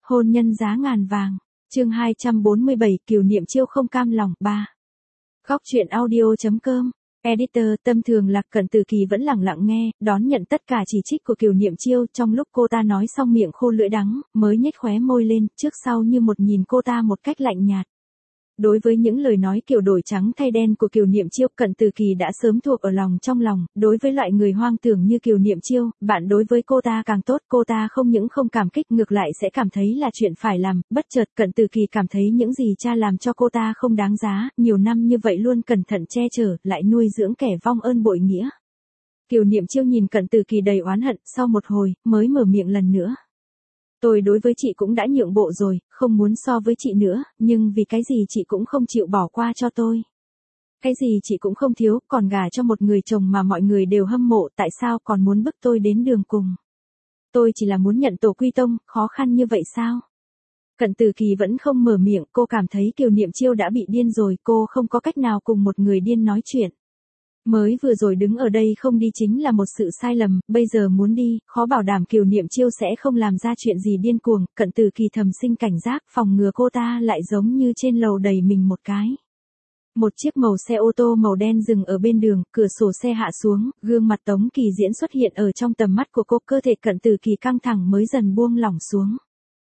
Hôn nhân giá ngàn vàng. Chương 247, Kiều Niệm Chiêu không cam lòng 3. Góc truyện audio.com. Editor, tâm thường Lạc Cận Từ Kỳ vẫn lặng lặng nghe, đón nhận tất cả chỉ trích của Kiều Niệm Chiêu. Trong lúc cô ta nói xong miệng khô lưỡi đắng, mới nhếch khóe môi lên, trước sau như một nhìn cô ta một cách lạnh nhạt. Đối với những lời nói kiểu đổi trắng thay đen của Kiều Niệm Chiêu, Cận Từ Kỳ đã sớm thuộc ở lòng trong lòng. Đối với loại người hoang tưởng như Kiều Niệm Chiêu, bạn đối với cô ta càng tốt. Cô ta không những không cảm kích, ngược lại sẽ cảm thấy là chuyện phải làm. Bất chợt Cận Từ Kỳ cảm thấy những gì cha làm cho cô ta không đáng giá. Nhiều năm như vậy luôn cẩn thận che chở, lại nuôi dưỡng kẻ vong ơn bội nghĩa. Kiều Niệm Chiêu nhìn Cận Từ Kỳ đầy oán hận, sau một hồi mới mở miệng lần nữa. Tôi đối với chị cũng đã nhượng bộ rồi, không muốn so với chị nữa, nhưng vì cái gì chị cũng không chịu bỏ qua cho tôi. Cái gì chị cũng không thiếu, còn gả cho một người chồng mà mọi người đều hâm mộ, tại sao còn muốn bức tôi đến đường cùng? Tôi chỉ là muốn nhận tổ quy tông, khó khăn như vậy sao? Cận Từ Kỳ vẫn không mở miệng, cô cảm thấy Kiều Niệm Chiêu đã bị điên rồi, cô không có cách nào cùng một người điên nói chuyện. Mới vừa rồi đứng ở đây không đi chính là một sự sai lầm, bây giờ muốn đi, khó bảo đảm Kiều Niệm Chiêu sẽ không làm ra chuyện gì điên cuồng. Cận Từ Kỳ thầm sinh cảnh giác, phòng ngừa cô ta lại giống như trên lầu đẩy mình một cái. Một chiếc màu xe ô tô màu đen dừng ở bên đường, cửa sổ xe hạ xuống, gương mặt Tống Kỳ Diễn xuất hiện ở trong tầm mắt của cô, cơ thể Cận Từ Kỳ căng thẳng mới dần buông lỏng xuống.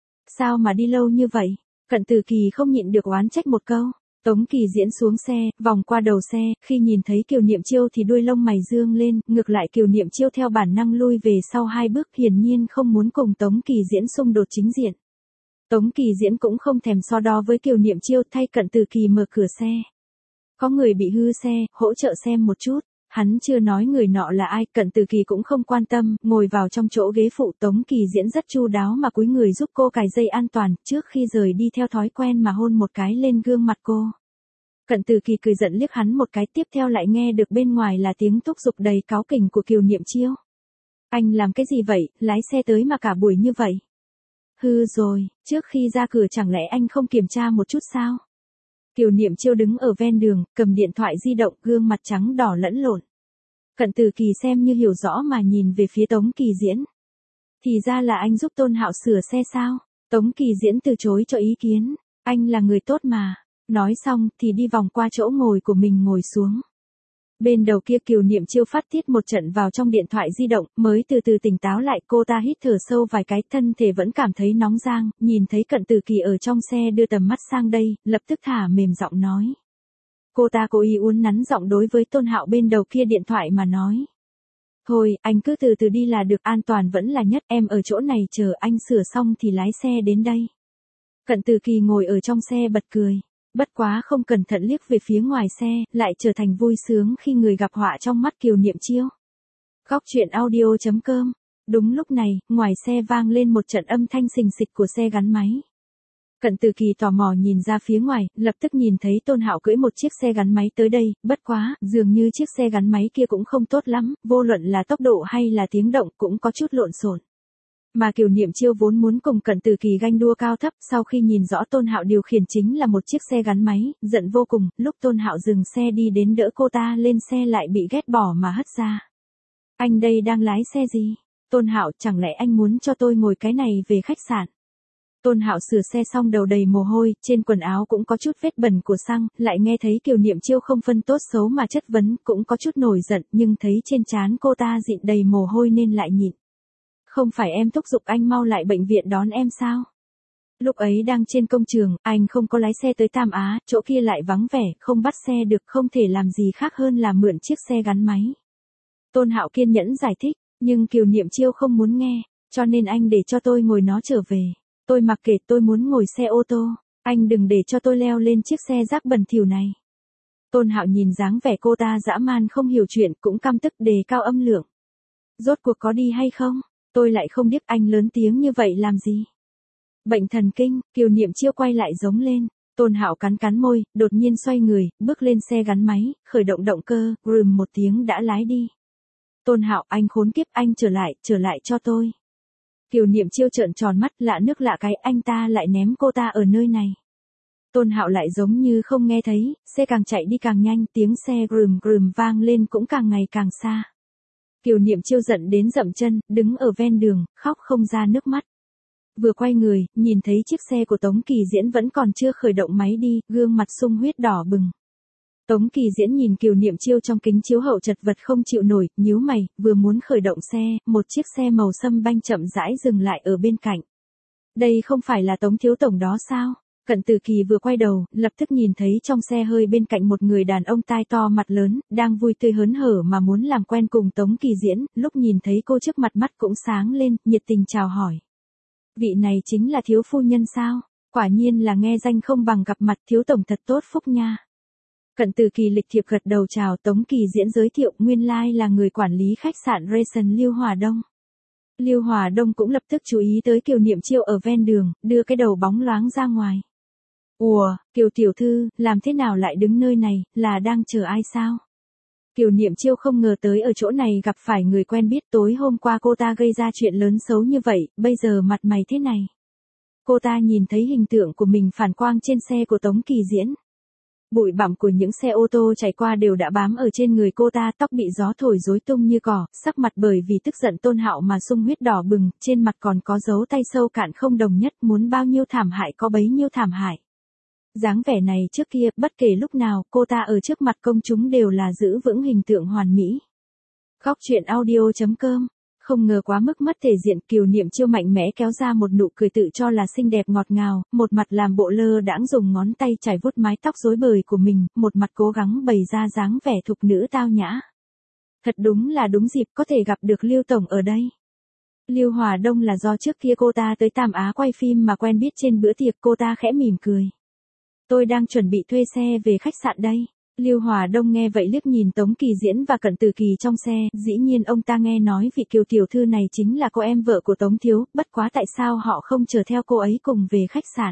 Sao mà đi lâu như vậy? Cận Từ Kỳ không nhịn được oán trách một câu. Tống Kỳ Diễn xuống xe, vòng qua đầu xe, khi nhìn thấy Kiều Niệm Chiêu thì đuôi lông mày dương lên, ngược lại Kiều Niệm Chiêu theo bản năng lui về sau 2 bước, hiển nhiên không muốn cùng Tống Kỳ Diễn xung đột chính diện. Tống Kỳ Diễn cũng không thèm so đo với Kiều Niệm Chiêu, thay Cận Từ Kỳ mở cửa xe. Có người bị hư xe, hỗ trợ xem một chút. Hắn chưa nói người nọ là ai, Cận Từ Kỳ cũng không quan tâm, ngồi vào trong chỗ ghế phụ. Tống Kỳ Diễn rất chu đáo mà cúi người giúp cô cài dây an toàn, trước khi rời đi theo thói quen mà hôn một cái lên gương mặt cô. Cận Từ Kỳ cười giận liếc hắn một cái, tiếp theo lại nghe được bên ngoài là tiếng thúc giục đầy cáu kỉnh của Kiều Niệm Chiêu. Anh làm cái gì vậy, lái xe tới mà cả buổi như vậy? Hư rồi, trước khi ra cửa chẳng lẽ anh không kiểm tra một chút sao? Kiều Niệm Chiêu đứng ở ven đường, cầm điện thoại di động, gương mặt trắng đỏ lẫn lộn. Cận Từ Kỳ xem như hiểu rõ mà nhìn về phía Tống Kỳ Diễn. Thì ra là anh giúp Tôn Hạo sửa xe sao? Tống Kỳ Diễn từ chối cho ý kiến. Anh là người tốt mà. Nói xong thì đi vòng qua chỗ ngồi của mình ngồi xuống. Bên đầu kia Kiều Niệm Chiêu phát tiết một trận vào trong điện thoại di động, mới từ từ tỉnh táo lại. Cô ta hít thở sâu vài cái, thân thể vẫn cảm thấy nóng rang, nhìn thấy Cận Từ Kỳ ở trong xe đưa tầm mắt sang đây, lập tức thả mềm giọng nói. Cô ta cố ý uốn nắn giọng đối với Tôn Hạo bên đầu kia điện thoại mà nói. Thôi, anh cứ từ từ đi là được, an toàn vẫn là nhất, em ở chỗ này chờ anh sửa xong thì lái xe đến đây. Cận Từ Kỳ ngồi ở trong xe bật cười. Bất quá không cẩn thận liếc về phía ngoài xe, lại trở thành vui sướng khi người gặp họa trong mắt Kiều Niệm Chiêu. Góc truyện audio.com. Đúng lúc này, ngoài xe vang lên một trận âm thanh xình xịch của xe gắn máy. Cận Từ Kỳ tò mò nhìn ra phía ngoài, lập tức nhìn thấy Tôn Hạo cưỡi một chiếc xe gắn máy tới đây, bất quá, dường như chiếc xe gắn máy kia cũng không tốt lắm, vô luận là tốc độ hay là tiếng động cũng có chút lộn xộn. Mà Kiều Niệm Chiêu vốn muốn cùng Cận Từ Kỳ ganh đua cao thấp, sau khi nhìn rõ Tôn Hạo điều khiển chính là một chiếc xe gắn máy, giận vô cùng, lúc Tôn Hạo dừng xe đi đến đỡ cô ta lên xe lại bị ghét bỏ mà hất ra. Anh đây đang lái xe gì? Tôn Hạo, chẳng lẽ anh muốn cho tôi ngồi cái này về khách sạn? Tôn Hạo sửa xe xong đầu đầy mồ hôi, trên quần áo cũng có chút vết bẩn của xăng, lại nghe thấy Kiều Niệm Chiêu không phân tốt xấu mà chất vấn, cũng có chút nổi giận, nhưng thấy trên trán cô ta dịn đầy mồ hôi nên lại nhịn. Không phải em thúc giục anh mau lại bệnh viện đón em sao? Lúc ấy đang trên công trường, anh không có lái xe tới Tam Á, chỗ kia lại vắng vẻ, không bắt xe được, không thể làm gì khác hơn là mượn chiếc xe gắn máy. Tôn Hạo kiên nhẫn giải thích, nhưng Kiều Niệm Chiêu không muốn nghe, cho nên anh để cho tôi ngồi nó trở về. Tôi mặc kệ, tôi muốn ngồi xe ô tô, anh đừng để cho tôi leo lên chiếc xe rác bẩn thỉu này. Tôn Hạo nhìn dáng vẻ cô ta dã man không hiểu chuyện, cũng căm tức đề cao âm lượng. Rốt cuộc có đi hay không? Tôi lại không biết anh lớn tiếng như vậy làm gì. Bệnh thần kinh, Kiều Niệm Chiêu quay lại giống lên. Tôn Hạo cắn cắn môi, đột nhiên xoay người, bước lên xe gắn máy, khởi động động cơ, rùm một tiếng đã lái đi. Tôn Hạo, anh khốn kiếp, anh trở lại cho tôi. Kiều Niệm Chiêu trợn tròn mắt, lạ nước lạ cái, anh ta lại ném cô ta ở nơi này. Tôn Hạo lại giống như không nghe thấy, xe càng chạy đi càng nhanh, tiếng xe rùm rùm vang lên cũng càng ngày càng xa. Kiều Niệm Chiêu giận đến dậm chân, đứng ở ven đường, khóc không ra nước mắt. Vừa quay người, nhìn thấy chiếc xe của Tống Kỳ Diễn vẫn còn chưa khởi động máy đi, gương mặt sung huyết đỏ bừng. Tống Kỳ Diễn nhìn Kiều Niệm Chiêu trong kính chiếu hậu chật vật không chịu nổi, nhíu mày, vừa muốn khởi động xe, một chiếc xe màu sâm banh chậm rãi dừng lại ở bên cạnh. Đây không phải là Tống thiếu tổng đó sao? Cận Tử Kỳ vừa quay đầu, lập tức nhìn thấy trong xe hơi bên cạnh một người đàn ông tai to mặt lớn, đang vui tươi hớn hở mà muốn làm quen cùng Tống Kỳ Diễn, lúc nhìn thấy cô trước mặt mắt cũng sáng lên, nhiệt tình chào hỏi. Vị này chính là thiếu phu nhân sao? Quả nhiên là nghe danh không bằng gặp mặt, thiếu tổng thật tốt phúc nha. Cận Tử Kỳ lịch thiệp gật đầu chào. Tống Kỳ Diễn giới thiệu nguyên lai là người quản lý khách sạn Rayson Lưu Hòa Đông. Lưu Hòa Đông cũng lập tức chú ý tới Kiều Niệm Chiêu ở ven đường, đưa cái đầu bóng loáng ra ngoài. Ủa, Kiều tiểu thư, làm thế nào lại đứng nơi này, là đang chờ ai sao? Kiều Niệm Chiêu không ngờ tới ở chỗ này gặp phải người quen biết, tối hôm qua cô ta gây ra chuyện lớn xấu như vậy, bây giờ mặt mày thế này. Cô ta nhìn thấy hình tượng của mình phản quang trên xe của Tống Kỳ Diễn. Bụi bặm của những xe ô tô chạy qua đều đã bám ở trên người cô ta, tóc bị gió thổi rối tung như cỏ, sắc mặt bởi vì tức giận Tôn Hạo mà sung huyết đỏ bừng, trên mặt còn có dấu tay sâu cạn không đồng nhất, muốn bao nhiêu thảm hại có bấy nhiêu thảm hại. Dáng vẻ này trước kia, bất kể lúc nào, cô ta ở trước mặt công chúng đều là giữ vững hình tượng hoàn mỹ. Góc truyện audio.com. Không ngờ quá mức mất thể diện, Kiều Niệm Chiêu mạnh mẽ kéo ra một nụ cười tự cho là xinh đẹp ngọt ngào, một mặt làm bộ lơ đãng dùng ngón tay chải vuốt mái tóc rối bời của mình, một mặt cố gắng bày ra dáng vẻ thục nữ tao nhã. Thật đúng là đúng dịp có thể gặp được Lưu tổng ở đây. Lưu Hòa Đông là do trước kia cô ta tới Tam Á quay phim mà quen biết trên bữa tiệc, cô ta khẽ mỉm cười. Tôi đang chuẩn bị thuê xe về khách sạn đây. Lưu Hòa Đông nghe vậy liếc nhìn Tống Kỳ Diễn và Cận Tử Kỳ trong xe, dĩ nhiên ông ta nghe nói vị Kiều tiểu thư này chính là cô em vợ của Tống thiếu, bất quá tại sao họ không chở theo cô ấy cùng về khách sạn?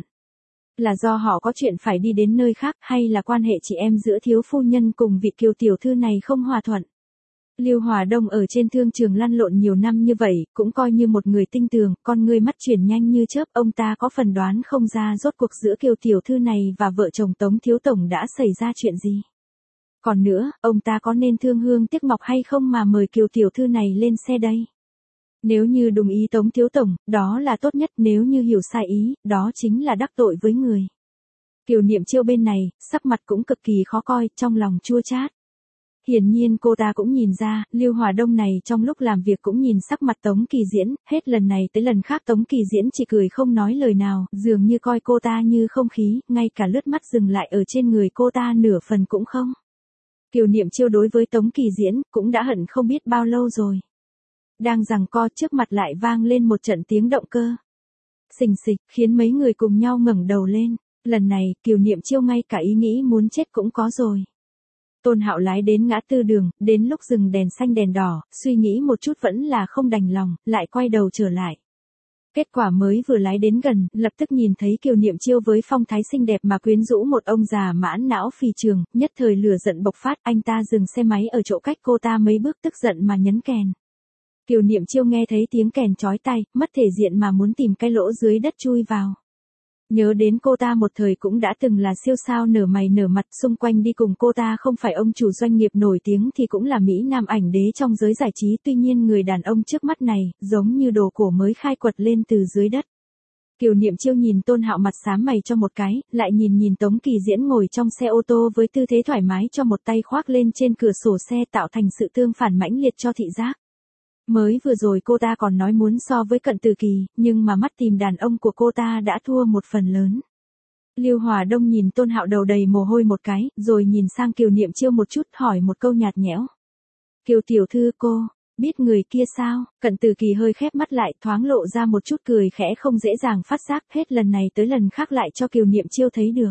Là do họ có chuyện phải đi đến nơi khác, hay là quan hệ chị em giữa thiếu phu nhân cùng vị Kiều tiểu thư này không hòa thuận? Lưu Hòa Đông ở trên thương trường lăn lộn nhiều năm như vậy, cũng coi như một người tinh tường, con người mắt chuyển nhanh như chớp, ông ta có phần đoán không ra rốt cuộc giữa Kiều tiểu thư này và vợ chồng Tống thiếu tổng đã xảy ra chuyện gì. Còn nữa, ông ta có nên thương hương tiếc ngọc hay không mà mời Kiều tiểu thư này lên xe đây? Nếu như đồng ý Tống thiếu tổng, đó là tốt nhất, nếu như hiểu sai ý, đó chính là đắc tội với người. Kiều Niệm Chiêu bên này, sắc mặt cũng cực kỳ khó coi, trong lòng chua chát. Hiển nhiên cô ta cũng nhìn ra, Lưu Hòa Đông này trong lúc làm việc cũng nhìn sắc mặt Tống Kỳ Diễn, hết lần này tới lần khác Tống Kỳ Diễn chỉ cười không nói lời nào, dường như coi cô ta như không khí, ngay cả lướt mắt dừng lại ở trên người cô ta nửa phần cũng không. Kiều Niệm Chiêu đối với Tống Kỳ Diễn cũng đã hận không biết bao lâu rồi. Đang giằng co, trước mặt lại vang lên một trận tiếng động cơ. Xình xịch, khiến mấy người cùng nhau ngẩng đầu lên. Lần này, Kiều Niệm Chiêu ngay cả ý nghĩ muốn chết cũng có rồi. Tôn Hạo lái đến ngã tư đường, đến lúc dừng đèn xanh đèn đỏ, suy nghĩ một chút vẫn là không đành lòng, lại quay đầu trở lại. Kết quả mới vừa lái đến gần, lập tức nhìn thấy Kiều Niệm Chiêu với phong thái xinh đẹp mà quyến rũ một ông già mãn não phì trường, nhất thời lửa giận bộc phát, anh ta dừng xe máy ở chỗ cách cô ta mấy bước tức giận mà nhấn kèn. Kiều Niệm Chiêu nghe thấy tiếng kèn chói tai, mất thể diện mà muốn tìm cái lỗ dưới đất chui vào. Nhớ đến cô ta một thời cũng đã từng là siêu sao nở mày nở mặt, xung quanh đi cùng cô ta không phải ông chủ doanh nghiệp nổi tiếng thì cũng là Mỹ Nam ảnh đế trong giới giải trí, tuy nhiên người đàn ông trước mắt này, giống như đồ cổ mới khai quật lên từ dưới đất. Kiều Niệm Chiêu nhìn Tôn Hạo mặt xám mày cho một cái, lại nhìn Tống Kỳ Diễn ngồi trong xe ô tô với tư thế thoải mái cho một tay khoác lên trên cửa sổ xe tạo thành sự tương phản mãnh liệt cho thị giác. Mới vừa rồi cô ta còn nói muốn so với Cận Tử Kỳ, nhưng mà mắt tìm đàn ông của cô ta đã thua một phần lớn. Lưu Hòa Đông nhìn Tôn Hạo đầu đầy mồ hôi một cái, rồi nhìn sang Kiều Niệm Chiêu một chút, hỏi một câu nhạt nhẽo. Kiều tiểu thư cô, biết người kia sao? Cận Tử Kỳ hơi khép mắt lại, thoáng lộ ra một chút cười khẽ không dễ dàng phát giác, hết lần này tới lần khác lại cho Kiều Niệm Chiêu thấy được.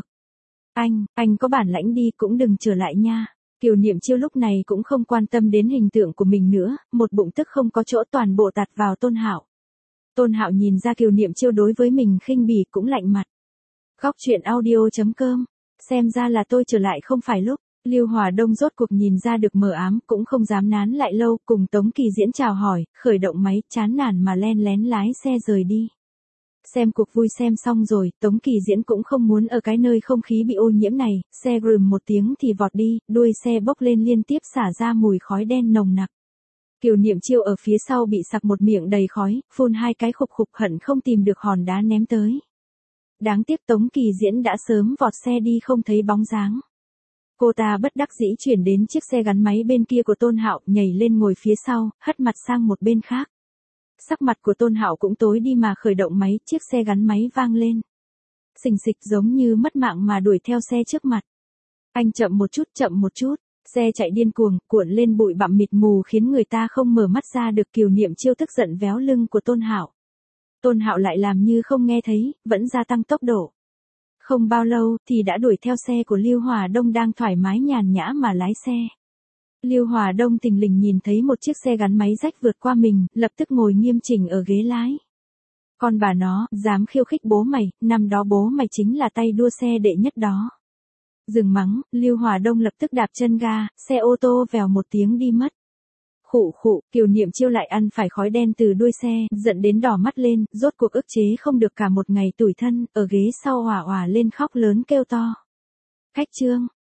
Anh có bản lãnh đi cũng đừng trở lại nha. Kiều Niệm Chiêu lúc này cũng không quan tâm đến hình tượng của mình nữa, một bụng tức không có chỗ toàn bộ tạt vào Tôn Hạo. Tôn Hạo nhìn ra Kiều Niệm Chiêu đối với mình khinh bỉ cũng lạnh mặt. Góc truyện audio.com, xem ra là tôi trở lại không phải lúc. Lưu Hòa Đông rốt cuộc nhìn ra được mờ ám, cũng không dám nán lại lâu, cùng Tống Kỳ Diễn chào hỏi, khởi động máy, chán nản mà len lén lái xe rời đi. Xem cuộc vui xem xong rồi, Tống Kỳ Diễn cũng không muốn ở cái nơi không khí bị ô nhiễm này, xe rừm một tiếng thì vọt đi, đuôi xe bốc lên liên tiếp xả ra mùi khói đen nồng nặc. Kiều Niệm Chiêu ở phía sau bị sặc một miệng đầy khói, phun hai cái khục khục hận không tìm được hòn đá ném tới. Đáng tiếc Tống Kỳ Diễn đã sớm vọt xe đi không thấy bóng dáng. Cô ta bất đắc dĩ chuyển đến chiếc xe gắn máy bên kia của Tôn Hạo, nhảy lên ngồi phía sau, hất mặt sang một bên khác. Sắc mặt của Tôn Hạo cũng tối đi mà khởi động máy, chiếc xe gắn máy vang lên. Xình xịch giống như mất mạng mà đuổi theo xe trước mặt. Anh chậm một chút, xe chạy điên cuồng, cuộn lên bụi bặm mịt mù khiến người ta không mở mắt ra được. Kiều Niệm Chiêu tức giận véo lưng của Tôn Hạo. Tôn Hạo lại làm như không nghe thấy, vẫn gia tăng tốc độ. Không bao lâu thì đã đuổi theo xe của Lưu Hòa Đông đang thoải mái nhàn nhã mà lái xe. Lưu Hòa Đông thình lình nhìn thấy một chiếc xe gắn máy rách vượt qua mình, lập tức ngồi nghiêm chỉnh ở ghế lái. Con bà nó, dám khiêu khích bố mày, năm đó bố mày chính là tay đua xe đệ nhất đó. Dừng mắng, Lưu Hòa Đông lập tức đạp chân ga, xe ô tô vèo một tiếng đi mất. Khụ khụ, Kiều Niệm Chiêu lại ăn phải khói đen từ đuôi xe, giận đến đỏ mắt lên, rốt cuộc ức chế không được cả một ngày tủi thân, ở ghế sau òa òa lên khóc lớn kêu to. Khách Trương,